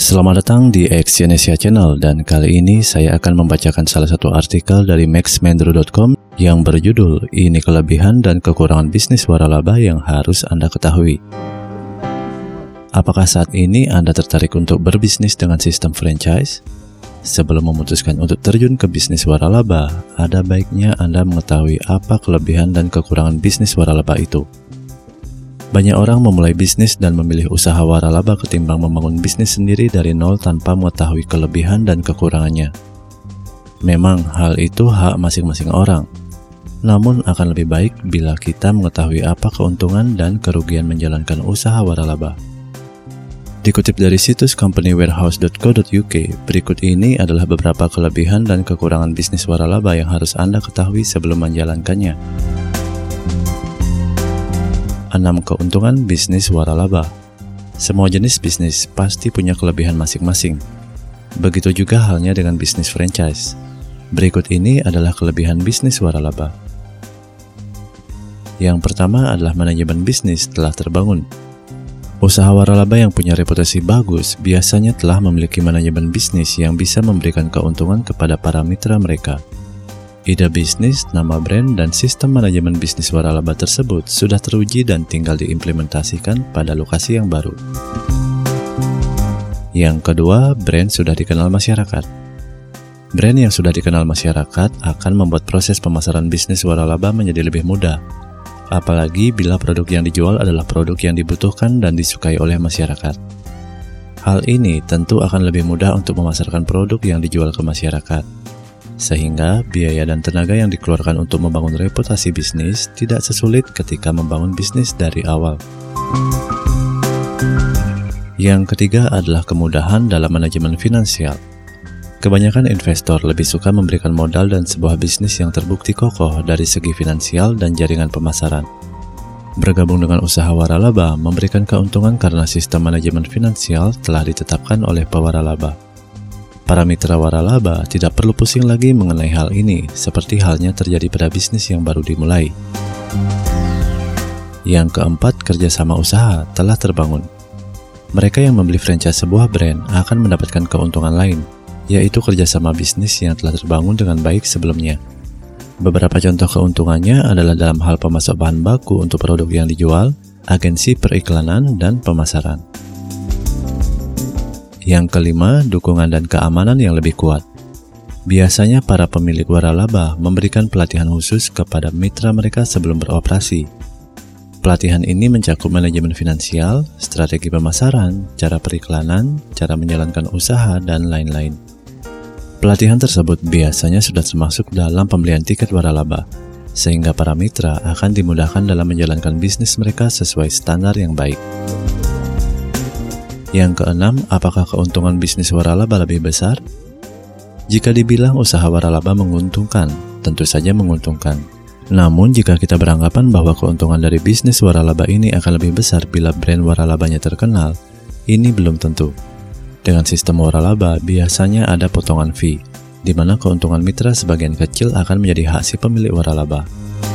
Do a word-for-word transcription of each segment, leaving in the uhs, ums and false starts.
Selamat datang di Exyonesia Channel, dan kali ini saya akan membacakan salah satu artikel dari max mendro dot com yang berjudul "Ini Kelebihan dan Kekurangan Bisnis Waralaba yang Harus Anda Ketahui". Apakah saat ini Anda tertarik untuk berbisnis dengan sistem franchise? Sebelum memutuskan untuk terjun ke bisnis waralaba, ada baiknya Anda mengetahui apa kelebihan dan kekurangan bisnis waralaba itu. Banyak orang memulai bisnis dan memilih usaha waralaba ketimbang membangun bisnis sendiri dari nol tanpa mengetahui kelebihan dan kekurangannya. Memang hal itu hak masing-masing orang. Namun akan lebih baik bila kita mengetahui apa keuntungan dan kerugian menjalankan usaha waralaba. Dikutip dari situs company warehouse dot co dot u k, berikut ini adalah beberapa kelebihan dan kekurangan bisnis waralaba yang harus Anda ketahui sebelum menjalankannya. enam Keuntungan bisnis waralaba. Semua jenis bisnis pasti punya kelebihan masing-masing. Begitu juga halnya dengan bisnis franchise. Berikut ini adalah kelebihan bisnis waralaba. Yang pertama adalah manajemen bisnis telah terbangun. Usaha waralaba yang punya reputasi bagus biasanya telah memiliki manajemen bisnis yang bisa memberikan keuntungan kepada para mitra mereka. Ide bisnis, nama brand, dan sistem manajemen bisnis waralaba tersebut sudah teruji dan tinggal diimplementasikan pada lokasi yang baru. Yang kedua, brand sudah dikenal masyarakat. Brand yang sudah dikenal masyarakat akan membuat proses pemasaran bisnis waralaba menjadi lebih mudah, apalagi bila produk yang dijual adalah produk yang dibutuhkan dan disukai oleh masyarakat. Hal ini tentu akan lebih mudah untuk memasarkan produk yang dijual ke masyarakat, sehingga biaya dan tenaga yang dikeluarkan untuk membangun reputasi bisnis tidak sesulit ketika membangun bisnis dari awal. Yang ketiga adalah kemudahan dalam manajemen finansial. Kebanyakan investor lebih suka memberikan modal dan sebuah bisnis yang terbukti kokoh dari segi finansial dan jaringan pemasaran. Bergabung dengan usaha waralaba memberikan keuntungan karena sistem manajemen finansial telah ditetapkan oleh pewaralaba. Para mitra waralaba tidak perlu pusing lagi mengenai hal ini, seperti halnya terjadi pada bisnis yang baru dimulai. Yang keempat, kerjasama usaha telah terbangun. Mereka yang membeli franchise sebuah brand akan mendapatkan keuntungan lain, yaitu kerjasama bisnis yang telah terbangun dengan baik sebelumnya. Beberapa contoh keuntungannya adalah dalam hal pemasok bahan baku untuk produk yang dijual, agensi periklanan, dan pemasaran. Yang kelima, dukungan dan keamanan yang lebih kuat. Biasanya para pemilik waralaba memberikan pelatihan khusus kepada mitra mereka sebelum beroperasi. Pelatihan ini mencakup manajemen finansial, strategi pemasaran, cara periklanan, cara menjalankan usaha, dan lain-lain. Pelatihan tersebut biasanya sudah termasuk dalam pembelian tiket waralaba, sehingga para mitra akan dimudahkan dalam menjalankan bisnis mereka sesuai standar yang baik. Yang keenam, apakah keuntungan bisnis waralaba lebih besar? Jika dibilang usaha waralaba menguntungkan, tentu saja menguntungkan. Namun jika kita beranggapan bahwa keuntungan dari bisnis waralaba ini akan lebih besar bila brand waralabanya terkenal, ini belum tentu. Dengan sistem waralaba, biasanya ada potongan fee, di mana keuntungan mitra sebagian kecil akan menjadi hak si pemilik waralaba.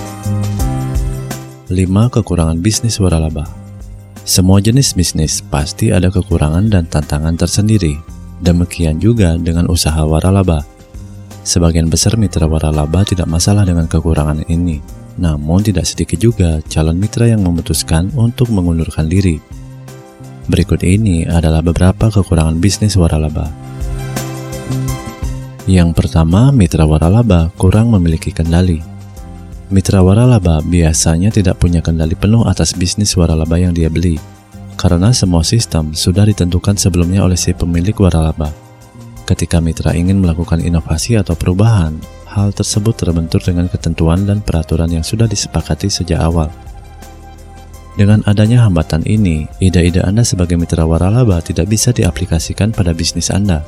lima Kekurangan bisnis waralaba. Semua jenis bisnis pasti ada kekurangan dan tantangan tersendiri. Demikian juga dengan usaha waralaba. Sebagian besar mitra waralaba tidak masalah dengan kekurangan ini. Namun tidak sedikit juga calon mitra yang memutuskan untuk mengundurkan diri. Berikut ini adalah beberapa kekurangan bisnis waralaba. Yang pertama, mitra waralaba kurang memiliki kendali. Mitra waralaba biasanya tidak punya kendali penuh atas bisnis waralaba yang dia beli, karena semua sistem sudah ditentukan sebelumnya oleh si pemilik waralaba. Ketika mitra ingin melakukan inovasi atau perubahan, hal tersebut terbentur dengan ketentuan dan peraturan yang sudah disepakati sejak awal. Dengan adanya hambatan ini, ide-ide Anda sebagai mitra waralaba tidak bisa diaplikasikan pada bisnis Anda.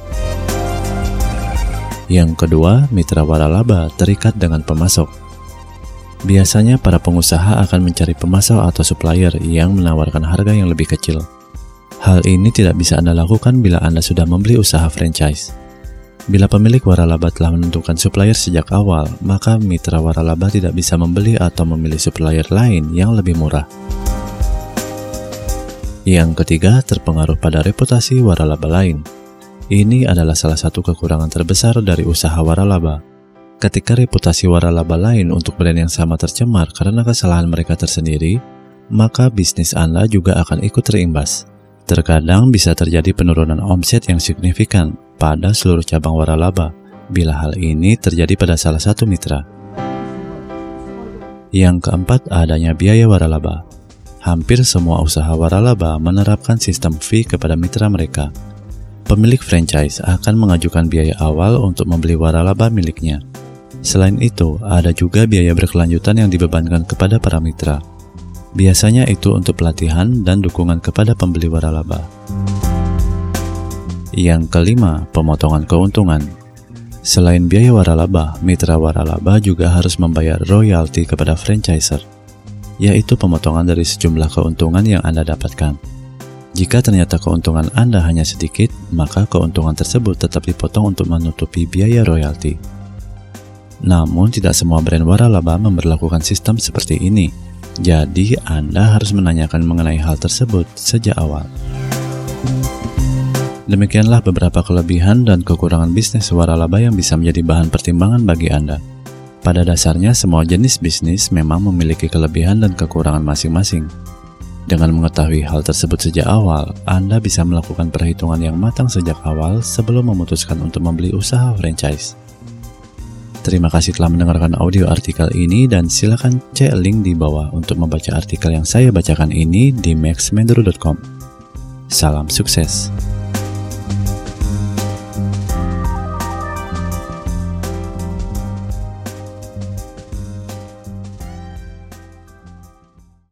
Yang kedua, mitra waralaba terikat dengan pemasok. Biasanya para pengusaha akan mencari pemasok atau supplier yang menawarkan harga yang lebih kecil. Hal ini tidak bisa Anda lakukan bila Anda sudah membeli usaha franchise. Bila pemilik waralaba telah menentukan supplier sejak awal, maka mitra waralaba tidak bisa membeli atau memilih supplier lain yang lebih murah. Yang ketiga, terpengaruh pada reputasi waralaba lain. Ini adalah salah satu kekurangan terbesar dari usaha waralaba. Ketika reputasi waralaba lain untuk brand yang sama tercemar karena kesalahan mereka tersendiri, maka bisnis Anda juga akan ikut terimbas. Terkadang bisa terjadi penurunan omset yang signifikan pada seluruh cabang waralaba bila hal ini terjadi pada salah satu mitra. Yang keempat, adanya biaya waralaba. Hampir semua usaha waralaba menerapkan sistem fee kepada mitra mereka. Pemilik franchise akan mengajukan biaya awal untuk membeli waralaba miliknya. Selain itu, ada juga biaya berkelanjutan yang dibebankan kepada para mitra. Biasanya itu untuk pelatihan dan dukungan kepada pembeli waralaba. Yang kelima, pemotongan keuntungan. Selain biaya waralaba, mitra waralaba juga harus membayar royalti kepada franchiser, yaitu pemotongan dari sejumlah keuntungan yang Anda dapatkan. Jika ternyata keuntungan Anda hanya sedikit, maka keuntungan tersebut tetap dipotong untuk menutupi biaya royalti. Namun, tidak semua brand waralaba memberlakukan sistem seperti ini. Jadi, Anda harus menanyakan mengenai hal tersebut sejak awal. Demikianlah beberapa kelebihan dan kekurangan bisnis waralaba yang bisa menjadi bahan pertimbangan bagi Anda. Pada dasarnya, semua jenis bisnis memang memiliki kelebihan dan kekurangan masing-masing. Dengan mengetahui hal tersebut sejak awal, Anda bisa melakukan perhitungan yang matang sejak awal sebelum memutuskan untuk membeli usaha franchise. Terima kasih telah mendengarkan audio artikel ini dan silakan cek link di bawah untuk membaca artikel yang saya bacakan ini di max mendro dot com. Salam sukses.